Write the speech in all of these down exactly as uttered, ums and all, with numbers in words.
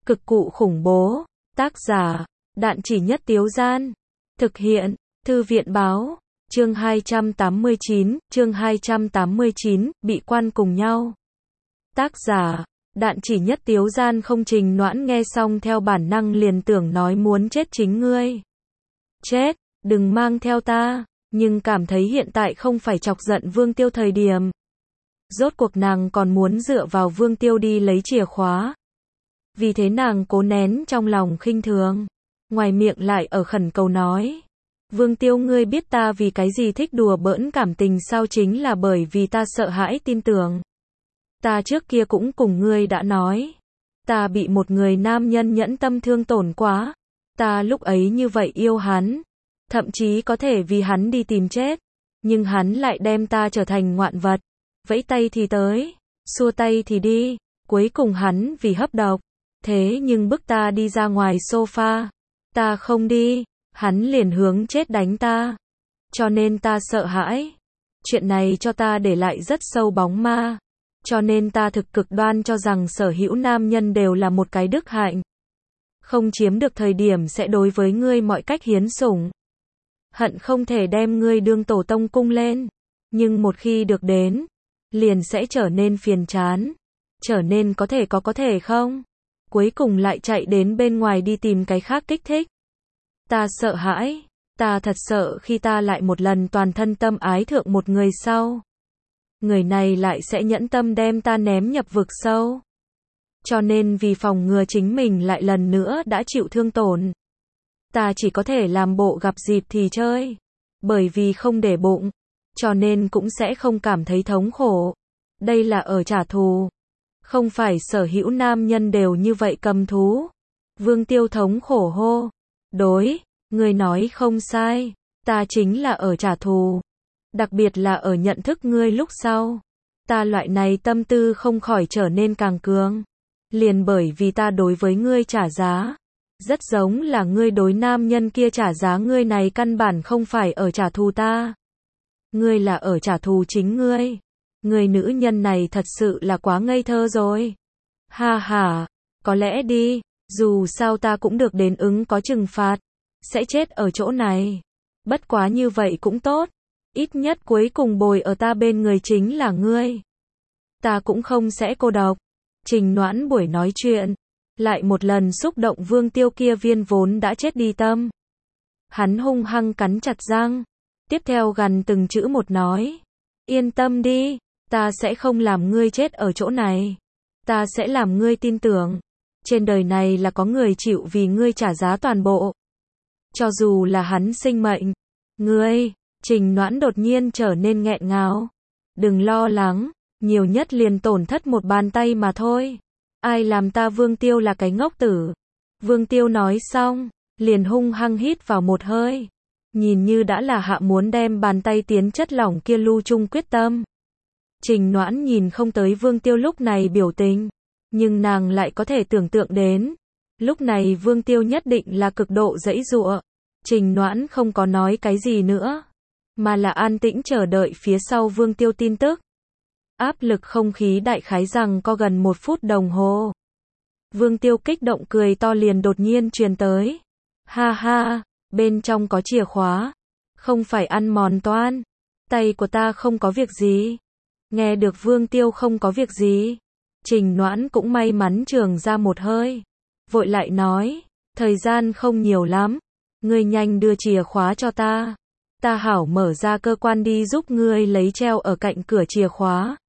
Cực cụ khủng bố. Tác giả, Đạn Chỉ Nhất Tiếu Gian. Thực hiện, Thư viện Báo. Chương hai trăm tám mươi chín, chương hai trăm tám mươi chín, bị quan cùng nhau. Tác giả, Đạn Chỉ Nhất Tiếu Gian. Không. Trình Noãn nghe xong theo bản năng liền tưởng nói muốn chết chính ngươi. Chết, đừng mang theo ta, nhưng cảm thấy hiện tại không phải chọc giận Vương Tiêu thời điểm. Rốt cuộc nàng còn muốn dựa vào Vương Tiêu đi lấy chìa khóa. Vì thế nàng cố nén trong lòng khinh thường, ngoài miệng lại ở khẩn cầu nói. Vương Tiêu, ngươi biết ta vì cái gì thích đùa bỡn cảm tình sao? Chính là bởi vì ta sợ hãi tin tưởng. Ta trước kia cũng cùng ngươi đã nói, ta bị một người nam nhân nhẫn tâm thương tổn quá. Ta lúc ấy như vậy yêu hắn, thậm chí có thể vì hắn đi tìm chết, nhưng hắn lại đem ta trở thành ngoạn vật, vẫy tay thì tới, xua tay thì đi, cuối cùng hắn vì hấp độc, thế nhưng bức ta đi ra ngoài sofa, ta không đi, hắn liền hướng chết đánh ta, cho nên ta sợ hãi. Chuyện này cho ta để lại rất sâu bóng ma, cho nên ta thực cực đoan cho rằng sở hữu nam nhân đều là một cái đức hạnh. Không chiếm được thời điểm sẽ đối với ngươi mọi cách hiến sủng, hận không thể đem ngươi đương tổ tông cung lên, nhưng một khi được đến, liền sẽ trở nên phiền chán, trở nên có thể có có thể không, cuối cùng lại chạy đến bên ngoài đi tìm cái khác kích thích. Ta sợ hãi, ta thật sợ khi ta lại một lần toàn thân tâm ái thượng một người sau, người này lại sẽ nhẫn tâm đem ta ném nhập vực sâu. Cho nên vì phòng ngừa chính mình lại lần nữa đã chịu thương tổn, ta chỉ có thể làm bộ gặp dịp thì chơi, bởi vì không để bụng, cho nên cũng sẽ không cảm thấy thống khổ. Đây là ở trả thù, không phải sở hữu nam nhân đều như vậy cầm thú. Vương Tiêu thống khổ hô. Đối, người nói không sai, ta chính là ở trả thù, đặc biệt là ở nhận thức ngươi lúc sau, ta loại này tâm tư không khỏi trở nên càng cường. Liền bởi vì ta đối với ngươi trả giá, rất giống là ngươi đối nam nhân kia trả giá, ngươi này căn bản không phải ở trả thù ta. Ngươi là ở trả thù chính ngươi. Người nữ nhân này thật sự là quá ngây thơ rồi. Ha ha, có lẽ đi, dù sao ta cũng được đến ứng có trừng phạt, sẽ chết ở chỗ này. Bất quá như vậy cũng tốt, ít nhất cuối cùng bồi ở ta bên người chính là ngươi. Ta cũng không sẽ cô độc. Trình Noãn buổi nói chuyện, lại một lần xúc động Vương Tiêu kia viên vốn đã chết đi tâm. Hắn hung hăng cắn chặt răng, tiếp theo gằn từng chữ một nói. Yên tâm đi, ta sẽ không làm ngươi chết ở chỗ này. Ta sẽ làm ngươi tin tưởng, trên đời này là có người chịu vì ngươi trả giá toàn bộ. Cho dù là hắn sinh mệnh. Ngươi, Trình Noãn đột nhiên trở nên nghẹn ngào. Đừng lo lắng, nhiều nhất liền tổn thất một bàn tay mà thôi. Ai làm ta Vương Tiêu là cái ngốc tử. Vương Tiêu nói xong, liền hung hăng hít vào một hơi. Nhìn như đã là hạ muốn đem bàn tay tiến chất lỏng kia lưu chung quyết tâm. Trình Noãn nhìn không tới Vương Tiêu lúc này biểu tình, nhưng nàng lại có thể tưởng tượng đến. Lúc này Vương Tiêu nhất định là cực độ giãy giụa. Trình Noãn không có nói cái gì nữa, mà là an tĩnh chờ đợi phía sau Vương Tiêu tin tức. Áp lực không khí đại khái rằng có gần một phút đồng hồ. Vương Tiêu kích động cười to liền đột nhiên truyền tới. Ha ha, bên trong có chìa khóa, không phải ăn mòn toan, tay của ta không có việc gì. Nghe được Vương Tiêu không có việc gì, Trình Noãn cũng may mắn trường ra một hơi, vội lại nói, thời gian không nhiều lắm, ngươi nhanh đưa chìa khóa cho ta, ta hảo mở ra cơ quan đi giúp ngươi lấy treo ở cạnh cửa chìa khóa.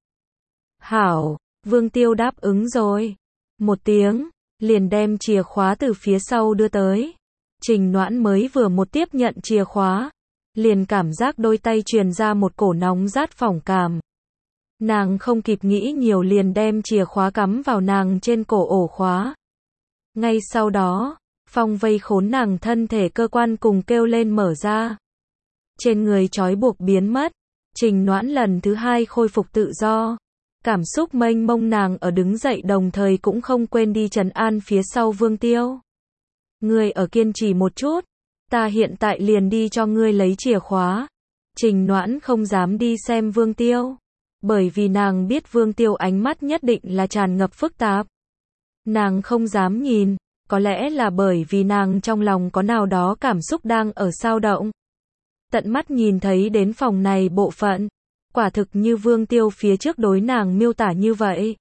Hảo, Vương Tiêu đáp ứng rồi. Một tiếng, liền đem chìa khóa từ phía sau đưa tới. Trình Noãn mới vừa một tiếp nhận chìa khóa, liền cảm giác đôi tay truyền ra một cổ nóng rát phỏng cảm. Nàng không kịp nghĩ nhiều liền đem chìa khóa cắm vào nàng trên cổ ổ khóa. Ngay sau đó, phong vây khốn nàng thân thể cơ quan cùng kêu lên mở ra. Trên người trói buộc biến mất, Trình Noãn lần thứ hai khôi phục tự do. Cảm xúc mênh mông nàng ở đứng dậy đồng thời cũng không quên đi trấn an phía sau Vương Tiêu. Ngươi ở kiên trì một chút, ta hiện tại liền đi cho ngươi lấy chìa khóa. Trình Noãn không dám đi xem Vương Tiêu, bởi vì nàng biết Vương Tiêu ánh mắt nhất định là tràn ngập phức tạp. Nàng không dám nhìn, có lẽ là bởi vì nàng trong lòng có nào đó cảm xúc đang ở xao động. Tận mắt nhìn thấy đến phòng này bộ phận, quả thực như Vương Tiêu phía trước đối nàng miêu tả như vậy.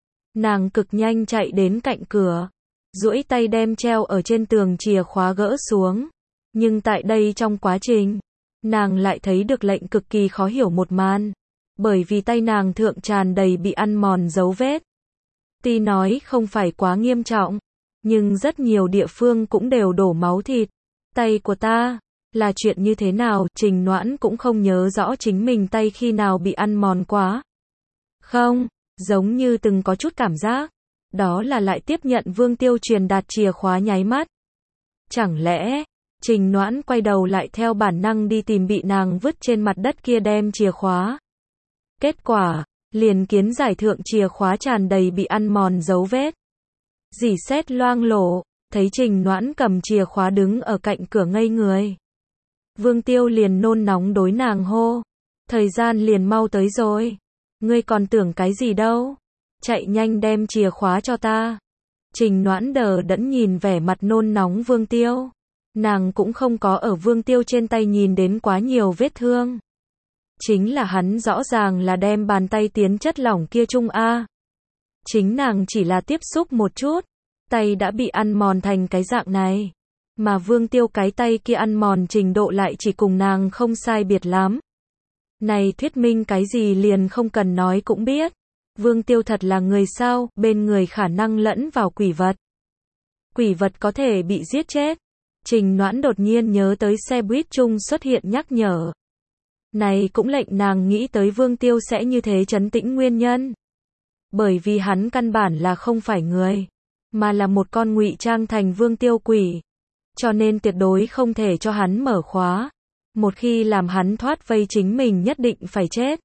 Nàng cực nhanh chạy đến cạnh cửa, duỗi tay đem treo ở trên tường chìa khóa gỡ xuống. Nhưng tại đây trong quá trình, nàng lại thấy được lệnh cực kỳ khó hiểu một màn. Bởi vì tay nàng thượng tràn đầy bị ăn mòn dấu vết. Tuy nói không phải quá nghiêm trọng, nhưng rất nhiều địa phương cũng đều đổ máu thịt. Tay của ta, là chuyện như thế nào, Trình Noãn cũng không nhớ rõ chính mình tay khi nào bị ăn mòn quá. Không, giống như từng có chút cảm giác. Đó là lại tiếp nhận Vương Tiêu truyền đạt chìa khóa nháy mắt. Chẳng lẽ, Trình Noãn quay đầu lại theo bản năng đi tìm bị nàng vứt trên mặt đất kia đem chìa khóa. Kết quả, liền kiến giải thượng chìa khóa tràn đầy bị ăn mòn dấu vết. Dỉ sét loang lổ, thấy Trình Noãn cầm chìa khóa đứng ở cạnh cửa ngây người. Vương Tiêu liền nôn nóng đối nàng hô. Thời gian liền mau tới rồi. Ngươi còn tưởng cái gì đâu. Chạy nhanh đem chìa khóa cho ta. Trình Noãn đờ đẫn nhìn vẻ mặt nôn nóng Vương Tiêu. Nàng cũng không có ở Vương Tiêu trên tay nhìn đến quá nhiều vết thương. Chính là hắn rõ ràng là đem bàn tay tiến chất lỏng kia chung a. Chính nàng chỉ là tiếp xúc một chút, tay đã bị ăn mòn thành cái dạng này. Mà Vương Tiêu cái tay kia ăn mòn trình độ lại chỉ cùng nàng không sai biệt lắm. Này thuyết minh cái gì liền không cần nói cũng biết. Vương Tiêu thật là người sao, bên người khả năng lẫn vào quỷ vật. Quỷ vật có thể bị giết chết. Trình Noãn đột nhiên nhớ tới xe buýt chung xuất hiện nhắc nhở. Này cũng lệnh nàng nghĩ tới Vương Tiêu sẽ như thế trấn tĩnh nguyên nhân. Bởi vì hắn căn bản là không phải người, mà là một con ngụy trang thành Vương Tiêu quỷ. Cho nên tuyệt đối không thể cho hắn mở khóa. Một khi làm hắn thoát vây chính mình nhất định phải chết.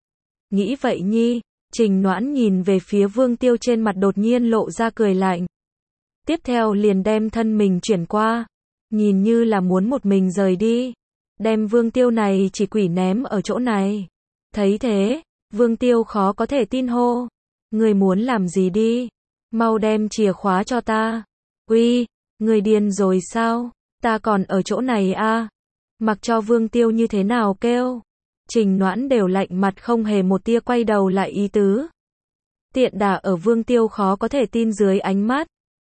Nghĩ vậy nhi, Trình Noãn nhìn về phía Vương Tiêu trên mặt đột nhiên lộ ra cười lạnh. Tiếp theo liền đem thân mình chuyển qua, nhìn như là muốn một mình rời đi. Đem Vương Tiêu này chỉ quỷ ném ở chỗ này. Thấy thế, Vương Tiêu khó có thể tin hô. Người muốn làm gì đi? Mau đem chìa khóa cho ta. Uy, người điên rồi sao? Ta còn ở chỗ này a. Mặc cho Vương Tiêu như thế nào kêu. Trình Noãn đều lạnh mặt không hề một tia quay đầu lại ý tứ. Tiện đà ở Vương Tiêu khó có thể tin dưới ánh mắt.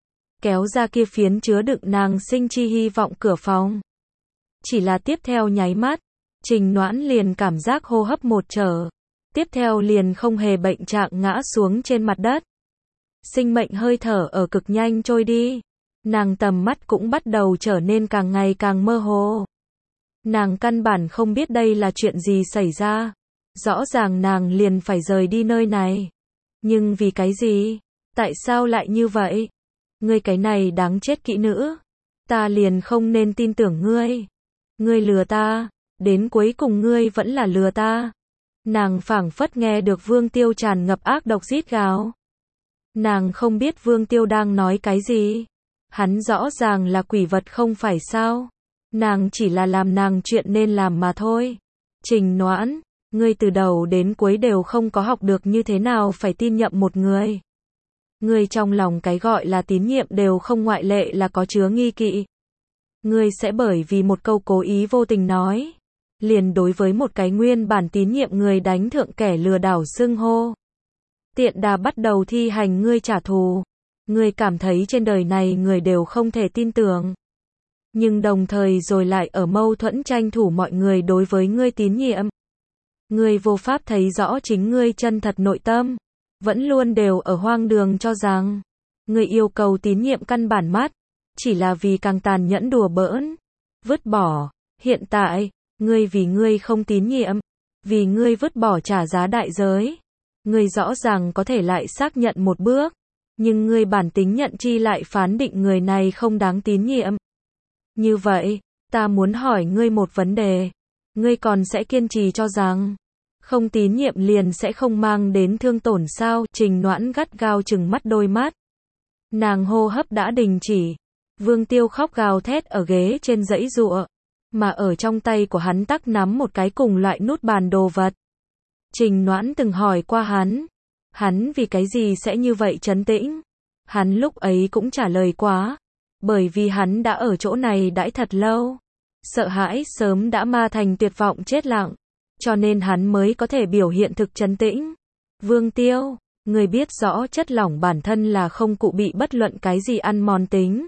Kéo ra kia phiến chứa đựng nàng sinh chi hy vọng cửa phòng. Chỉ là tiếp theo nháy mắt, Trình Noãn liền cảm giác hô hấp một trở. Tiếp theo liền không hề bệnh trạng ngã xuống trên mặt đất. Sinh mệnh hơi thở ở cực nhanh trôi đi. Nàng tầm mắt cũng bắt đầu trở nên càng ngày càng mơ hồ. Nàng căn bản không biết đây là chuyện gì xảy ra. Rõ ràng nàng liền phải rời đi nơi này. Nhưng vì cái gì? Tại sao lại như vậy? Ngươi cái này đáng chết kỹ nữ. Ta liền không nên tin tưởng ngươi. Ngươi lừa ta. Đến cuối cùng ngươi vẫn là lừa ta. Nàng phảng phất nghe được Vương Tiêu tràn ngập ác độc rít gào. Nàng không biết Vương Tiêu đang nói cái gì. Hắn rõ ràng là quỷ vật không phải sao. Nàng chỉ là làm nàng chuyện nên làm mà thôi. Trình Noãn, ngươi từ đầu đến cuối đều không có học được như thế nào phải tin nhậm một người. Ngươi trong lòng cái gọi là tín nhiệm đều không ngoại lệ là có chứa nghi kỵ. Ngươi sẽ bởi vì một câu cố ý vô tình nói, liền đối với một cái nguyên bản tín nhiệm người đánh thượng kẻ lừa đảo xưng hô. Tiện đà bắt đầu thi hành ngươi trả thù. Ngươi cảm thấy trên đời này người đều không thể tin tưởng. Nhưng đồng thời rồi lại ở mâu thuẫn tranh thủ mọi người đối với ngươi tín nhiệm. Ngươi vô pháp thấy rõ chính ngươi chân thật nội tâm. Vẫn luôn đều ở hoang đường cho rằng ngươi yêu cầu tín nhiệm căn bản mắt. Chỉ là vì càng tàn nhẫn đùa bỡn. Vứt bỏ. Hiện tại, ngươi vì ngươi không tín nhiệm. Vì ngươi vứt bỏ trả giá đại giới. Ngươi rõ ràng có thể lại xác nhận một bước. Nhưng ngươi bản tính nhận chi lại phán định người này không đáng tín nhiệm. Như vậy, ta muốn hỏi ngươi một vấn đề. Ngươi còn sẽ kiên trì cho rằng không tín nhiệm liền sẽ không mang đến thương tổn sao? Trình Noãn gắt gao trừng mắt đôi mắt. Nàng hô hấp đã đình chỉ. Vương Tiêu khóc gào thét ở ghế trên giãy giụa, mà ở trong tay của hắn tắc nắm một cái cùng loại nút bàn đồ vật. Trình Noãn từng hỏi qua hắn, hắn vì cái gì sẽ như vậy trấn tĩnh? Hắn lúc ấy cũng trả lời quá, bởi vì hắn đã ở chỗ này đãi thật lâu. Sợ hãi sớm đã ma thành tuyệt vọng chết lặng, cho nên hắn mới có thể biểu hiện thực trấn tĩnh. Vương Tiêu, người biết rõ chất lỏng bản thân là không cụ bị bất luận cái gì ăn mòn tính.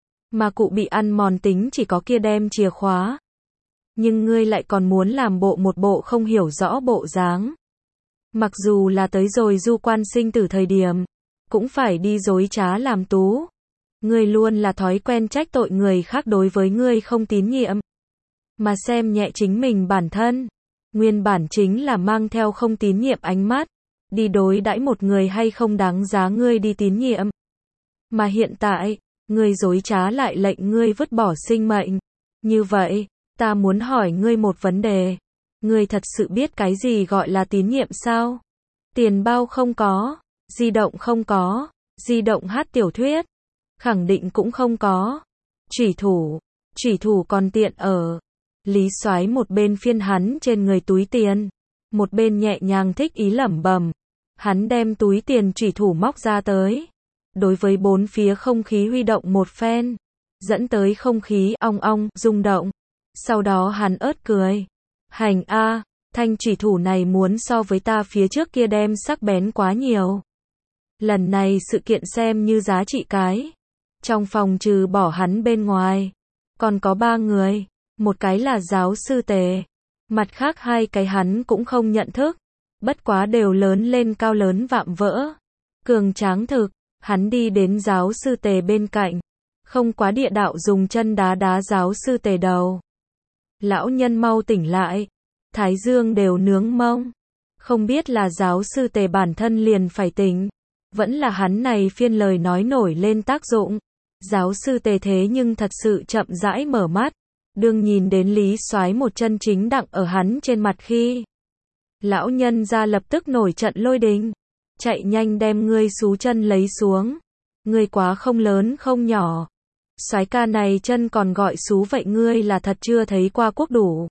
Mà cụ bị ăn mòn tính chỉ có kia đem chìa khóa. Nhưng ngươi lại còn muốn làm bộ một bộ không hiểu rõ bộ dáng. Mặc dù là tới rồi du quan sinh tử thời điểm, cũng phải đi dối trá làm tú. Ngươi luôn là thói quen trách tội người khác đối với ngươi không tín nhiệm. Mà xem nhẹ chính mình bản thân. Nguyên bản chính là mang theo không tín nhiệm ánh mắt. Đi đối đãi một người hay không đáng giá ngươi đi tín nhiệm. Mà hiện tại, ngươi dối trá lại lệnh ngươi vứt bỏ sinh mệnh. Như vậy, ta muốn hỏi ngươi một vấn đề. Ngươi thật sự biết cái gì gọi là tín nhiệm sao? Tiền bao không có, di động không có, di động hát tiểu thuyết, khẳng định cũng không có. Chủy thủ, chủy thủ còn tiện ở. Lý Soái một bên phiên hắn trên người túi tiền, một bên nhẹ nhàng thích ý lẩm bẩm. Hắn đem túi tiền chủy thủ móc ra tới. Đối với bốn phía không khí huy động một phen, dẫn tới không khí ong ong, rung động. Sau đó hắn ớt cười. Hành a, thanh chủy thủ này muốn so với ta phía trước kia đem sắc bén quá nhiều. Lần này sự kiện xem như giá trị cái. Trong phòng trừ bỏ hắn bên ngoài, còn có ba người, một cái là giáo sư Tề, mặt khác hai cái hắn cũng không nhận thức, bất quá đều lớn lên cao lớn vạm vỡ, cường tráng thực. Hắn đi đến giáo sư Tề bên cạnh, không quá địa đạo dùng chân đá đá giáo sư Tề đầu. Lão nhân mau tỉnh lại, thái dương đều nướng mông. Không biết là giáo sư Tề bản thân liền phải tỉnh, vẫn là hắn này phiên lời nói nổi lên tác dụng. Giáo sư Tề thế nhưng thật sự chậm rãi mở mắt, đương nhìn đến Lý Soái một chân chính đặng ở hắn trên mặt khi. Lão nhân ra lập tức nổi trận lôi đình. Chạy nhanh đem ngươi xú chân lấy xuống. Ngươi quá không lớn không nhỏ. Soái ca này chân còn gọi xú vậy ngươi là thật chưa thấy qua quốc đủ.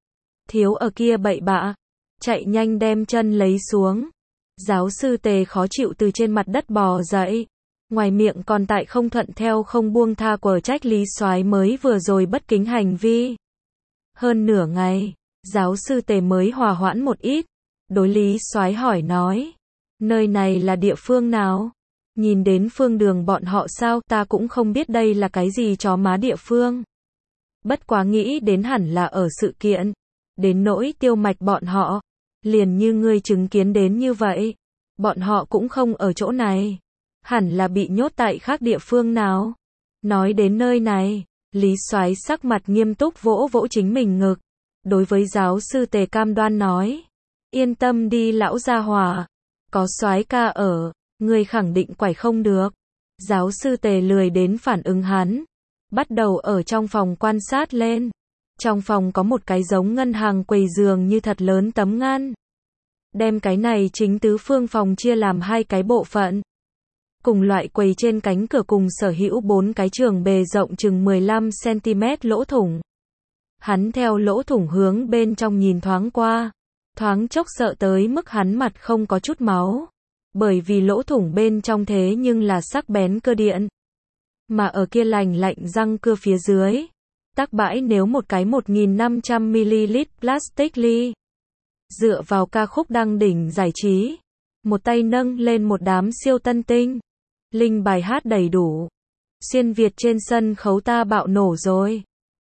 Thiếu ở kia bậy bạ. Chạy nhanh đem chân lấy xuống. Giáo sư Tề khó chịu từ trên mặt đất bò dậy. Ngoài miệng còn tại không thuận theo không buông tha quở trách Lý Soái mới vừa rồi bất kính hành vi. Hơn nửa ngày, giáo sư Tề mới hòa hoãn một ít. Đối Lý Soái hỏi nói. Nơi này là địa phương nào? Nhìn đến phương đường bọn họ sao, ta cũng không biết đây là cái gì chó má địa phương. Bất quá nghĩ đến hẳn là ở sự kiện. Đến nỗi Tiêu Mạch bọn họ. Liền như ngươi chứng kiến đến như vậy. Bọn họ cũng không ở chỗ này. Hẳn là bị nhốt tại khác địa phương nào. Nói đến nơi này, Lý Soái sắc mặt nghiêm túc vỗ vỗ chính mình ngực. Đối với giáo sư Tề cam đoan nói. Yên tâm đi lão gia hỏa. Có soái ca ở, ngươi khẳng định quải không được. Giáo sư Tề lười đến phản ứng hắn. Bắt đầu ở trong phòng quan sát lên. Trong phòng có một cái giống ngân hàng quầy giường như thật lớn tấm ngăn. Đem cái này chính tứ phương phòng chia làm hai cái bộ phận. Cùng loại quầy trên cánh cửa cùng sở hữu bốn cái trường bề rộng chừng mười lăm xăng-ti-mét lỗ thủng. Hắn theo lỗ thủng hướng bên trong nhìn thoáng qua. Thoáng chốc sợ tới mức hắn mặt không có chút máu. Bởi vì lỗ thủng bên trong thế nhưng là sắc bén cơ điện. Mà ở kia lành lạnh răng cưa phía dưới. Tắc bãi nếu một cái một nghìn năm trăm mi-li-lít plastic ly. Dựa vào ca khúc đăng đỉnh giải trí. Một tay nâng lên một đám siêu tân tinh. Linh bài hát đầy đủ. Xuyên Việt trên sân khấu ta bạo nổ rồi.